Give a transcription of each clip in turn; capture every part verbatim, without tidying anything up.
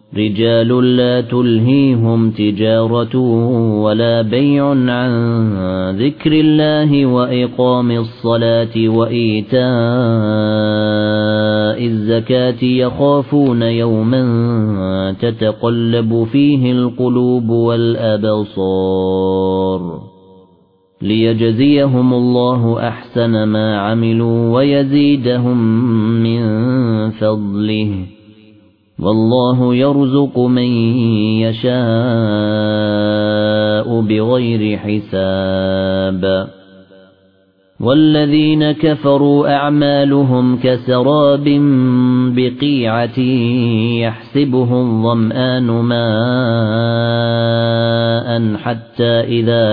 رجال لا تلهيهم تجارة ولا بيع عن ذكر الله وإقام الصلاة وإيتاء الزكاة يخافون يوما تتقلب فيه القلوب والأبصار ليجزيهم الله أحسن ما عملوا ويزيدهم من فضله والله يرزق من يشاء بغير حساب والذين كفروا أعمالهم كسراب بقيعة يحسبه الظمآن ماء حتى إذا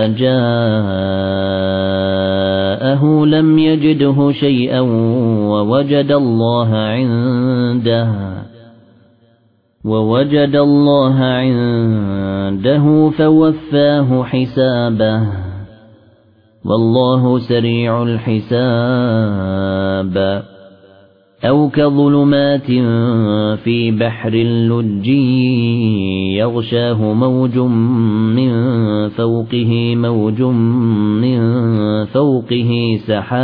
جاءه لم يجده شيئا ووجد الله عنده ووجد الله عنده فوفاه حسابه والله سريع الحساب أو كظلمات في بحر لجي يغشاه موج من فوقه موج من فوقه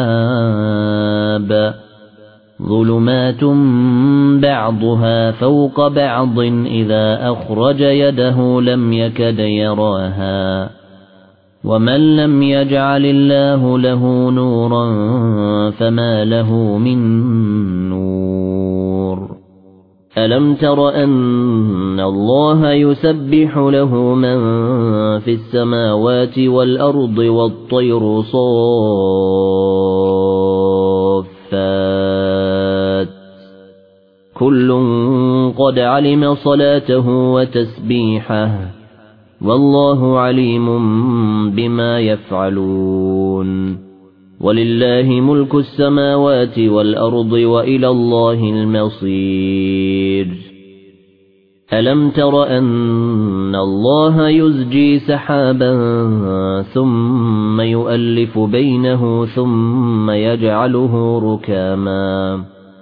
سحاب ظلمات بعضها فوق بعض إذا أخرج يده لم يكد يراها ومن لم يجعل الله له نورا فما له من نور ألم تر أن الله يسبح له من في السماوات والأرض والطير صافات كل قد علم صلاته وتسبيحه والله عليم بما يفعلون ولله ملك السماوات والأرض وإلى الله المصير ألم تر أن الله يزجي سحابا ثم يؤلف بينه ثم يجعله ركاما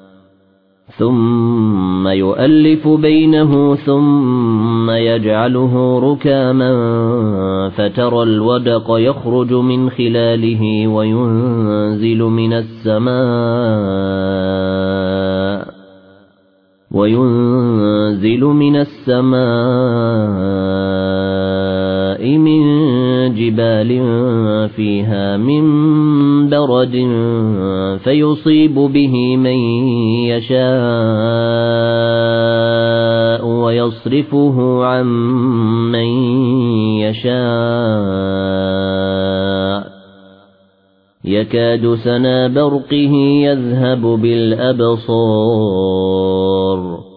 ثم يؤلف بينه ثم يجعله ركاما فترى الودق يخرج من خلاله وينزل من السماء وينزل من السماء من جبال فيها من برد فيصيب به من يشاء ويصرفه عن من يشاء يكاد سنا برقه يذهب بالأبصار